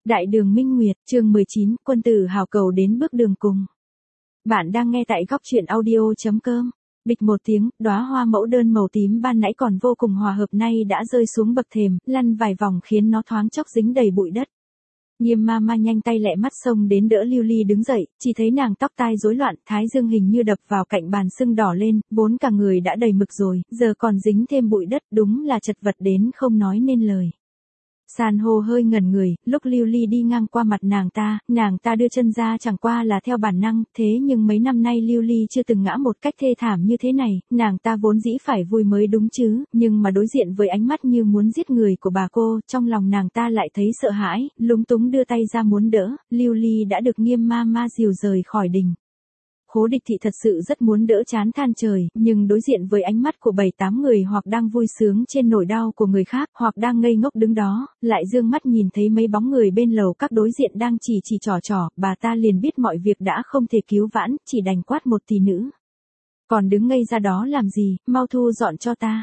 Đại đường Minh Nguyệt, chương 19, quân tử hào cầu đến bước đường cùng. Bạn đang nghe tại góc truyện audio.com. Bịch một tiếng, đóa hoa mẫu đơn màu tím ban nãy còn vô cùng hòa hợp nay đã rơi xuống bậc thềm, lăn vài vòng khiến nó thoáng chốc dính đầy bụi đất. Nghiêm ma ma nhanh tay lẹ mắt xông đến đỡ Lưu Ly đứng dậy, chỉ thấy nàng tóc tai rối loạn, thái dương hình như đập vào cạnh bàn sưng đỏ lên, vốn cả người đã đầy mực rồi, giờ còn dính thêm bụi đất, đúng là chật vật đến không nói nên lời. San hô hơi ngẩn người, lúc Lưu Ly đi ngang qua mặt nàng ta đưa chân ra chẳng qua là theo bản năng, thế nhưng mấy năm nay Lưu Ly chưa từng ngã một cách thê thảm như thế này, nàng ta vốn dĩ phải vui mới đúng chứ, nhưng mà đối diện với ánh mắt như muốn giết người của bà cô, trong lòng nàng ta lại thấy sợ hãi, lúng túng đưa tay ra muốn đỡ, Lưu Ly đã được Nghiêm ma ma dìu rời khỏi đình. Khố Địch Thị thật sự rất muốn đỡ chán than trời, nhưng đối diện với ánh mắt của 7-8 người hoặc đang vui sướng trên nỗi đau của người khác, hoặc đang ngây ngốc đứng đó, lại dương mắt nhìn thấy mấy bóng người bên lầu các đối diện đang chỉ trò, bà ta liền biết mọi việc đã không thể cứu vãn, chỉ đành quát một tỷ nữ. Còn đứng ngây ra đó làm gì, mau thu dọn cho ta.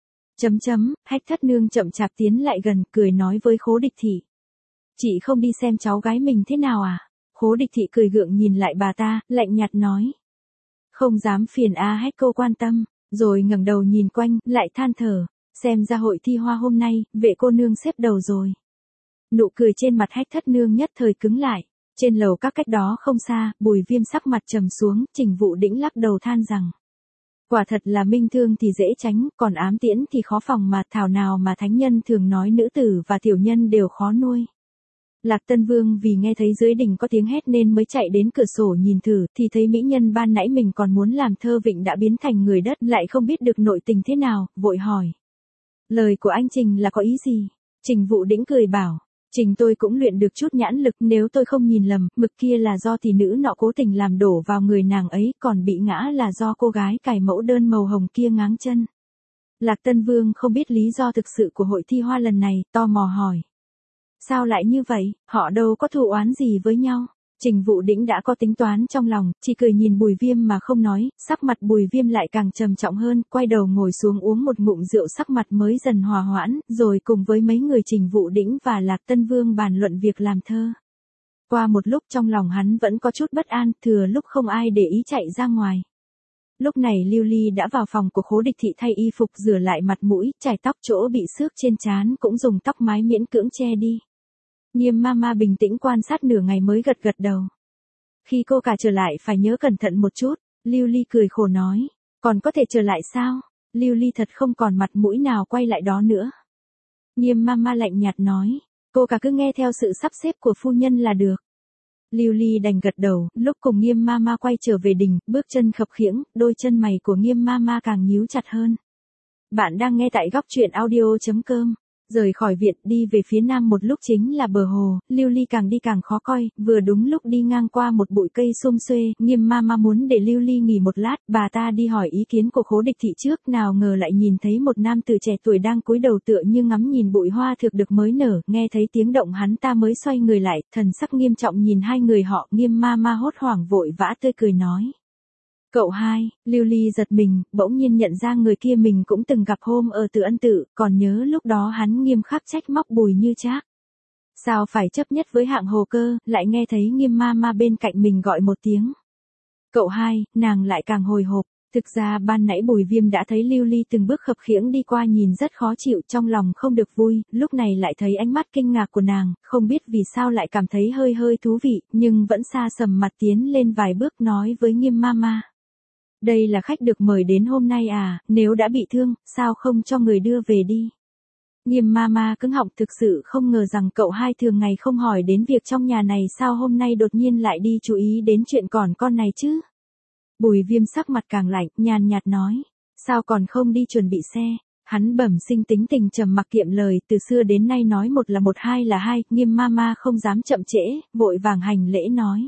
Hách Thất Nương chậm chạp tiến lại gần, cười nói với Khố Địch Thị. Chị không đi xem cháu gái mình thế nào à? Khố Địch Thị cười gượng nhìn lại bà ta, lạnh nhạt nói. Không dám phiền Hách cô quan tâm, rồi ngẩng đầu nhìn quanh, lại than thở, xem ra hội thi hoa hôm nay, vệ cô nương xếp đầu rồi. Nụ cười trên mặt Hách Thất Nương nhất thời cứng lại, trên lầu các cách đó không xa, Bùi Viêm sắc mặt trầm xuống, Trình Vụ Đĩnh lắc đầu than rằng. Quả thật là minh thương thì dễ tránh, còn ám tiễn thì khó phòng mà thảo nào mà thánh nhân thường nói nữ tử và tiểu nhân đều khó nuôi. Lạc Tân Vương vì nghe thấy dưới đình có tiếng hét nên mới chạy đến cửa sổ nhìn thử, thì thấy mỹ nhân ban nãy mình còn muốn làm thơ vịnh đã biến thành người đất, lại không biết được nội tình thế nào, vội hỏi. Lời của anh Trình là có ý gì? Trình Vụ Đĩnh cười bảo, Trình tôi cũng luyện được chút nhãn lực, nếu tôi không nhìn lầm, mực kia là do tỷ nữ nọ cố tình làm đổ vào người nàng ấy, còn bị ngã là do cô gái cài mẫu đơn màu hồng kia ngáng chân. Lạc Tân Vương không biết lý do thực sự của hội thi hoa lần này, tò mò hỏi. Sao lại như vậy, họ đâu có thù oán gì với nhau. Trình Vụ Đĩnh đã có tính toán trong lòng, chỉ cười nhìn Bùi Viêm mà không nói, sắc mặt Bùi Viêm lại càng trầm trọng hơn, quay đầu ngồi xuống uống một ngụm rượu, sắc mặt mới dần hòa hoãn, rồi cùng với mấy người Trình Vụ Đĩnh và Lạc Tân Vương bàn luận việc làm thơ. Qua một lúc trong lòng hắn vẫn có chút bất an, thừa lúc không ai để ý chạy ra ngoài. Lúc này Lưu Ly đã vào phòng của Khố Địch Thị thay y phục, rửa lại mặt mũi, chải tóc, chỗ bị xước trên trán cũng dùng tóc mái miễn cưỡng che đi. Nghiêm ma ma bình tĩnh quan sát nửa ngày mới gật đầu. Khi cô cả trở lại phải nhớ cẩn thận một chút, Lưu Ly cười khổ nói, còn có thể trở lại sao? Lưu Ly thật không còn mặt mũi nào quay lại đó nữa. Nghiêm ma ma lạnh nhạt nói, cô cả cứ nghe theo sự sắp xếp của phu nhân là được. Lưu Ly đành gật đầu, lúc cùng Nghiêm ma ma quay trở về đình, bước chân khập khiễng, đôi chân mày của Nghiêm ma ma càng nhíu chặt hơn. Bạn đang nghe tại góc truyện audio.com. Rời khỏi viện đi về phía nam một lúc chính là bờ hồ, Lưu Ly càng đi càng khó coi, vừa đúng lúc đi ngang qua một bụi cây sum xuê, Nghiêm ma ma muốn để Lưu Ly nghỉ một lát, bà ta đi hỏi ý kiến của Khố Địch Thị trước, nào ngờ lại nhìn thấy một nam tử trẻ tuổi đang cúi đầu tựa như ngắm nhìn bụi hoa thực được mới nở, nghe thấy tiếng động hắn ta mới xoay người lại, thần sắc nghiêm trọng nhìn hai người họ, Nghiêm ma ma hốt hoảng vội vã tươi cười nói. Cậu hai, Lưu Ly giật mình, bỗng nhiên nhận ra người kia mình cũng từng gặp hôm ở Từ Ân Tự, còn nhớ lúc đó hắn nghiêm khắc trách móc Bùi Như Trác. Sao phải chấp nhất với hạng hồ cơ, lại nghe thấy Nghiêm ma ma bên cạnh mình gọi một tiếng. Cậu hai, nàng lại càng hồi hộp, thực ra ban nãy Bùi Viêm đã thấy Lưu Ly từng bước khập khiễng đi qua nhìn rất khó chịu, trong lòng không được vui, lúc này lại thấy ánh mắt kinh ngạc của nàng, không biết vì sao lại cảm thấy hơi thú vị, nhưng vẫn xa sầm mặt tiến lên vài bước nói với Nghiêm ma ma. Đây là khách được mời đến hôm nay à, nếu đã bị thương, sao không cho người đưa về đi. Nghiêm ma ma cứng họng, thực sự không ngờ rằng cậu hai thường ngày không hỏi đến việc trong nhà này, sao hôm nay đột nhiên lại đi chú ý đến chuyện còn con này chứ. Bùi Viêm sắc mặt càng lạnh, nhàn nhạt nói, sao còn không đi chuẩn bị xe. Hắn bẩm sinh tính tình trầm mặc kiệm lời, từ xưa đến nay nói một là một, hai là hai, Nghiêm ma ma không dám chậm trễ, vội vàng hành lễ nói.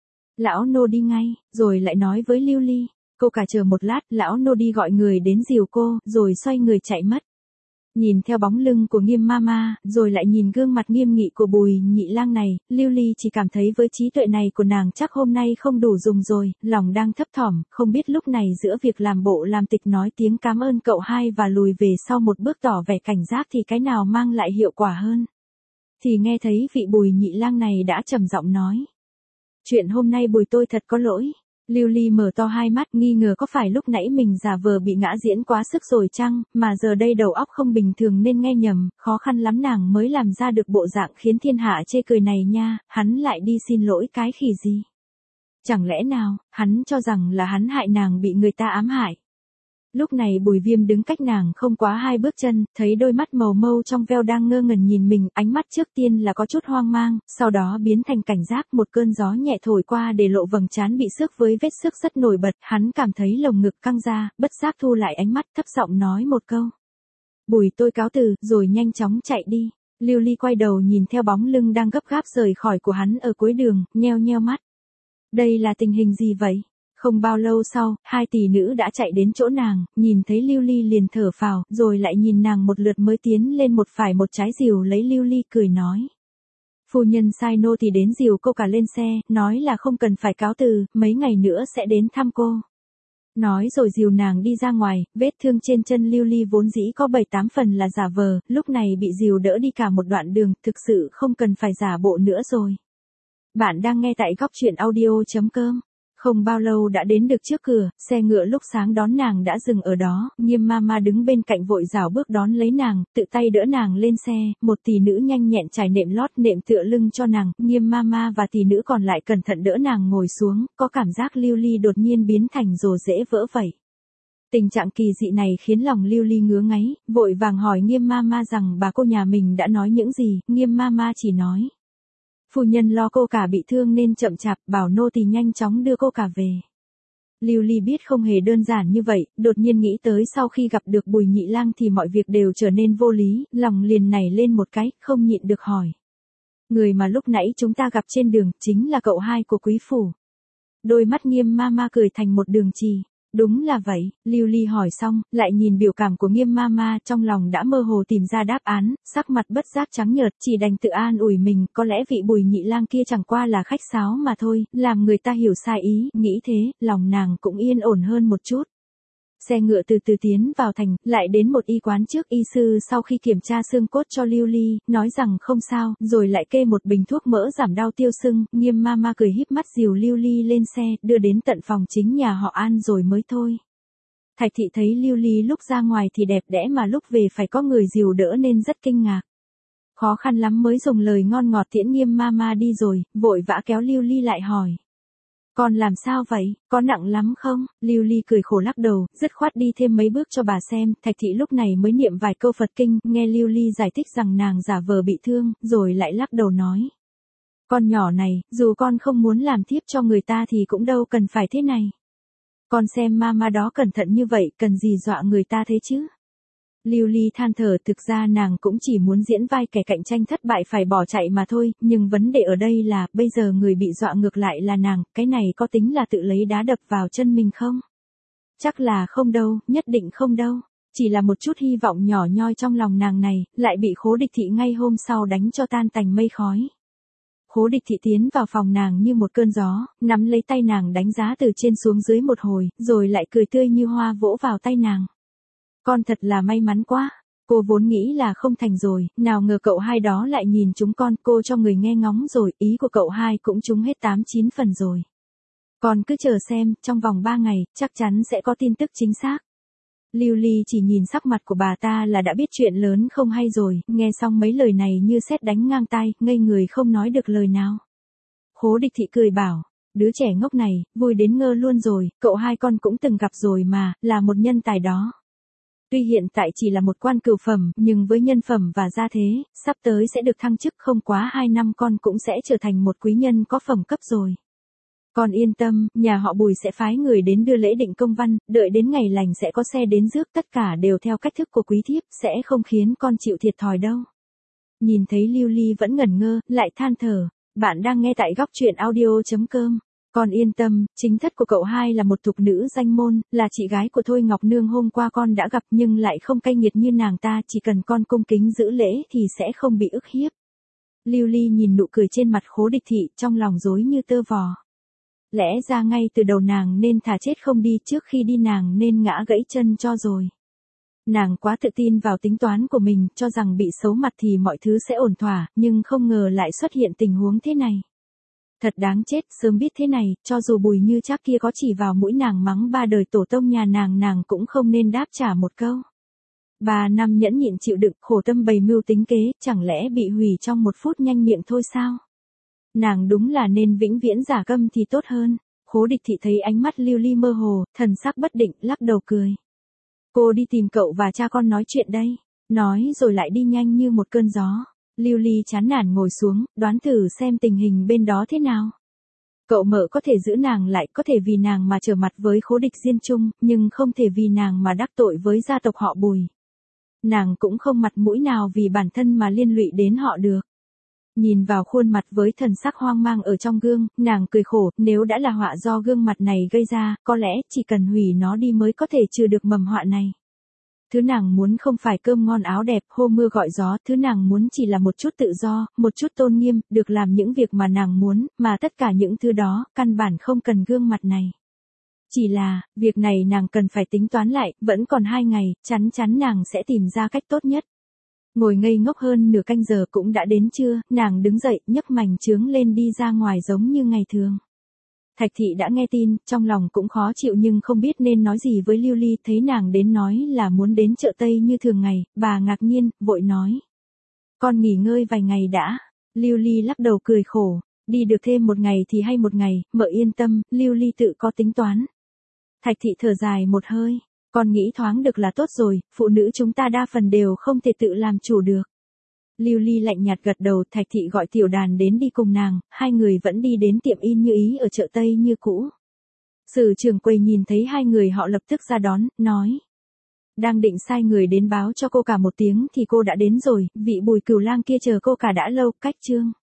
Lão nô đi ngay, rồi lại nói với Lưu Ly. Cô cả chờ một lát, lão nô đi gọi người đến dìu cô, rồi xoay người chạy mất. Nhìn theo bóng lưng của Nghiêm ma ma, rồi lại nhìn gương mặt nghiêm nghị của Bùi Nhị Lang này, Lưu Ly chỉ cảm thấy với trí tuệ này của nàng chắc hôm nay không đủ dùng rồi, lòng đang thấp thỏm, không biết lúc này giữa việc làm bộ làm tịch nói tiếng cảm ơn cậu hai và lùi về sau một bước tỏ vẻ cảnh giác thì cái nào mang lại hiệu quả hơn. thì nghe thấy vị Bùi Nhị Lang này đã trầm giọng nói. Chuyện hôm nay Bùi tôi thật có lỗi. Lưu Ly mở to hai mắt nghi ngờ có phải lúc nãy mình giả vờ bị ngã diễn quá sức rồi chăng, mà giờ đây đầu óc không bình thường nên nghe nhầm, khó khăn lắm nàng mới làm ra được bộ dạng khiến thiên hạ chê cười này nha, hắn lại đi xin lỗi cái khỉ gì. Chẳng lẽ nào, hắn cho rằng là hắn hại nàng bị người ta ám hại. Lúc này Bùi Viêm đứng cách nàng không quá 2 bước chân, thấy đôi mắt màu mâu trong veo đang ngơ ngẩn nhìn mình, ánh mắt trước tiên là có chút hoang mang, sau đó biến thành cảnh giác, một cơn gió nhẹ thổi qua để lộ vầng trán bị xước với vết xước rất nổi bật, hắn cảm thấy lồng ngực căng ra, bất giác thu lại ánh mắt, thấp giọng nói một câu. Bùi tôi cáo từ, rồi nhanh chóng chạy đi. Lưu Ly quay đầu nhìn theo bóng lưng đang gấp gáp rời khỏi của hắn ở cuối đường, nheo nheo mắt. Đây là tình hình gì vậy? Không bao lâu sau, 2 tỷ nữ đã chạy đến chỗ nàng, nhìn thấy Lưu Ly liền thở phào, rồi lại nhìn nàng một lượt mới tiến lên một phải một trái dìu lấy Lưu Ly cười nói. Phu nhân sai nô thì đến dìu cô cả lên xe, nói là không cần phải cáo từ, mấy ngày nữa sẽ đến thăm cô. Nói rồi dìu nàng đi ra ngoài, vết thương trên chân Lưu Ly vốn dĩ có 7-8 phần là giả vờ, lúc này bị dìu đỡ đi cả một đoạn đường, thực sự không cần phải giả bộ nữa rồi. Bạn đang nghe tại góc truyện audio.com. Không bao lâu đã đến được trước cửa, xe ngựa lúc sáng đón nàng đã dừng ở đó, Nghiêm Mama đứng bên cạnh vội rảo bước đón lấy nàng, tự tay đỡ nàng lên xe, một tỷ nữ nhanh nhẹn trải nệm lót nệm tựa lưng cho nàng, Nghiêm Mama và tỷ nữ còn lại cẩn thận đỡ nàng ngồi xuống, có cảm giác Lưu Ly đột nhiên biến thành rồ rễ vỡ vậy. Tình trạng kỳ dị này khiến lòng Lưu Ly ngứa ngáy, vội vàng hỏi Nghiêm Mama rằng bà cô nhà mình đã nói những gì, Nghiêm Mama chỉ nói. Phu nhân lo cô cả bị thương nên chậm chạp, bảo nô tỳ nhanh chóng đưa cô cả về. Lưu Ly biết không hề đơn giản như vậy, đột nhiên nghĩ tới sau khi gặp được Bùi Nhị Lang thì mọi việc đều trở nên vô lý, lòng liền nảy lên một cái, không nhịn được hỏi. Người mà lúc nãy chúng ta gặp trên đường, chính là cậu hai của quý phủ. Đôi mắt Nghiêm Mama cười thành một đường chì. Đúng là vậy, Lưu Ly hỏi xong, lại nhìn biểu cảm của Nghiêm Mama, trong lòng đã mơ hồ tìm ra đáp án, sắc mặt bất giác trắng nhợt, chỉ đành tự an ủi mình, có lẽ vị Bùi Nhị Lang kia chẳng qua là khách sáo mà thôi, làm người ta hiểu sai ý, nghĩ thế, lòng nàng cũng yên ổn hơn một chút. Xe ngựa từ từ tiến vào thành, lại đến một y quán trước, y sư sau khi kiểm tra xương cốt cho Lưu Ly, nói rằng không sao, rồi lại kê một bình thuốc mỡ giảm đau tiêu sưng, Nghiêm Mama cười híp mắt dìu Lưu Ly lên xe, đưa đến tận phòng chính nhà họ An rồi mới thôi. Thạch thị thấy Lưu Ly lúc ra ngoài thì đẹp đẽ mà lúc về phải có người dìu đỡ nên rất kinh ngạc. Khó khăn lắm mới dùng lời ngon ngọt tiễn Nghiêm Mama đi rồi, vội vã kéo Lưu Ly lại hỏi. Con làm sao vậy, có nặng lắm không? Lưu Ly cười khổ lắc đầu, dứt khoát đi thêm mấy bước cho bà xem, Thạch thị lúc này mới niệm vài câu Phật kinh, nghe Lưu Ly giải thích rằng nàng giả vờ bị thương, rồi lại lắc đầu nói. Con nhỏ này, dù con không muốn làm tiếp cho người ta thì cũng đâu cần phải thế này. Con xem Mama đó cẩn thận như vậy, cần gì dọa người ta thế chứ? Lưu Ly than thở, thực ra nàng cũng chỉ muốn diễn vai kẻ cạnh tranh thất bại phải bỏ chạy mà thôi, nhưng vấn đề ở đây là, bây giờ người bị dọa ngược lại là nàng, cái này có tính là tự lấy đá đập vào chân mình không? Chắc là không đâu, nhất định không đâu. Chỉ là một chút hy vọng nhỏ nhoi trong lòng nàng này, lại bị Khố Địch Thị ngay hôm sau đánh cho tan tành mây khói. Khố Địch Thị tiến vào phòng nàng như một cơn gió, nắm lấy tay nàng đánh giá từ trên xuống dưới một hồi, rồi lại cười tươi như hoa vỗ vào tay nàng. Con thật là may mắn quá, cô vốn nghĩ là không thành rồi, nào ngờ cậu hai đó lại nhìn chúng con, cô cho người nghe ngóng rồi, ý của cậu hai cũng trúng hết 8-9 phần rồi. Con cứ chờ xem, trong vòng 3 ngày, chắc chắn sẽ có tin tức chính xác. Lưu Ly chỉ nhìn sắc mặt của bà ta là đã biết chuyện lớn không hay rồi, nghe xong mấy lời này như sét đánh ngang tai, ngây người không nói được lời nào. Khố Địch Thị cười bảo. Đứa trẻ ngốc này, vui đến ngơ luôn rồi, cậu hai con cũng từng gặp rồi mà, là một nhân tài đó. Tuy hiện tại chỉ là một quan cửu phẩm, nhưng với nhân phẩm và gia thế, sắp tới sẽ được thăng chức, không quá 2 năm con cũng sẽ trở thành một quý nhân có phẩm cấp rồi. Con yên tâm, nhà họ Bùi sẽ phái người đến đưa lễ định công văn, đợi đến ngày lành sẽ có xe đến rước, tất cả đều theo cách thức của quý thiếp, sẽ không khiến con chịu thiệt thòi đâu. Nhìn thấy Lưu Ly vẫn ngẩn ngơ, lại than thở, bạn đang nghe tại góc truyện audio.com. Con yên tâm, chính thất của cậu hai là một thục nữ danh môn, là chị gái của Thôi Ngọc Nương hôm qua con đã gặp, nhưng lại không cay nghiệt như nàng ta, chỉ cần con cung kính giữ lễ thì sẽ không bị ức hiếp. Lưu Ly nhìn nụ cười trên mặt Khố Địch Thị, trong lòng rối như tơ vò. Lẽ ra ngay từ đầu nàng nên thà chết không đi, trước khi đi nàng nên ngã gãy chân cho rồi. Nàng quá tự tin vào tính toán của mình, cho rằng bị xấu mặt thì mọi thứ sẽ ổn thỏa, nhưng không ngờ lại xuất hiện tình huống thế này. Thật đáng chết, sớm biết thế này, cho dù Bùi Như Trác kia có chỉ vào mũi nàng mắng 3 đời tổ tông nhà nàng cũng không nên đáp trả một câu. 3 năm nhẫn nhịn chịu đựng, khổ tâm bày mưu tính kế, chẳng lẽ bị hủy trong một phút nhanh miệng thôi sao? Nàng đúng là nên vĩnh viễn giả câm thì tốt hơn. Khố Địch Thị thấy ánh mắt Lưu Ly mơ hồ, thần sắc bất định, lắc đầu cười. Cô đi tìm cậu và cha con nói chuyện đây. Nói rồi lại đi nhanh như một cơn gió. Lưu Ly chán nản ngồi xuống, đoán thử xem tình hình bên đó thế nào. Cậu mợ có thể giữ nàng lại, có thể vì nàng mà trở mặt với Khố Địch Diên Trung, nhưng không thể vì nàng mà đắc tội với gia tộc họ Bùi. Nàng cũng không mặt mũi nào vì bản thân mà liên lụy đến họ được. Nhìn vào khuôn mặt với thần sắc hoang mang ở trong gương, nàng cười khổ, nếu đã là họa do gương mặt này gây ra, có lẽ chỉ cần hủy nó đi mới có thể trừ được mầm họa này. Thứ nàng muốn không phải cơm ngon áo đẹp, hô mưa gọi gió, thứ nàng muốn chỉ là một chút tự do, một chút tôn nghiêm, được làm những việc mà nàng muốn, mà tất cả những thứ đó, căn bản không cần gương mặt này. Chỉ là, việc này nàng cần phải tính toán lại, vẫn còn 2 ngày, chắn nàng sẽ tìm ra cách tốt nhất. Ngồi ngây ngốc hơn nửa canh giờ cũng đã đến trưa, nàng đứng dậy, nhấc mành chướng lên đi ra ngoài giống như ngày thường. Thạch Thị đã nghe tin, trong lòng cũng khó chịu nhưng không biết nên nói gì với Lưu Ly, thấy nàng đến nói là muốn đến chợ Tây như thường ngày, bà ngạc nhiên, vội nói. Con nghỉ ngơi vài ngày đã. Lưu Ly lắc đầu cười khổ, đi được thêm 1 ngày thì hay 1 ngày, mợ yên tâm, Lưu Ly tự có tính toán. Thạch Thị thở dài một hơi, con nghĩ thoáng được là tốt rồi, phụ nữ chúng ta đa phần đều không thể tự làm chủ được. Lưu Ly lạnh nhạt gật đầu, Thạch Thị gọi Tiểu Đàn đến đi cùng nàng, 2 người vẫn đi đến tiệm in như ý ở chợ Tây như cũ. Sử trưởng quầy nhìn thấy 2 người họ lập tức ra đón, nói. Đang định sai người đến báo cho cô cả một tiếng thì cô đã đến rồi, vị Bùi Cửu Lang kia chờ cô cả đã lâu, cách chương.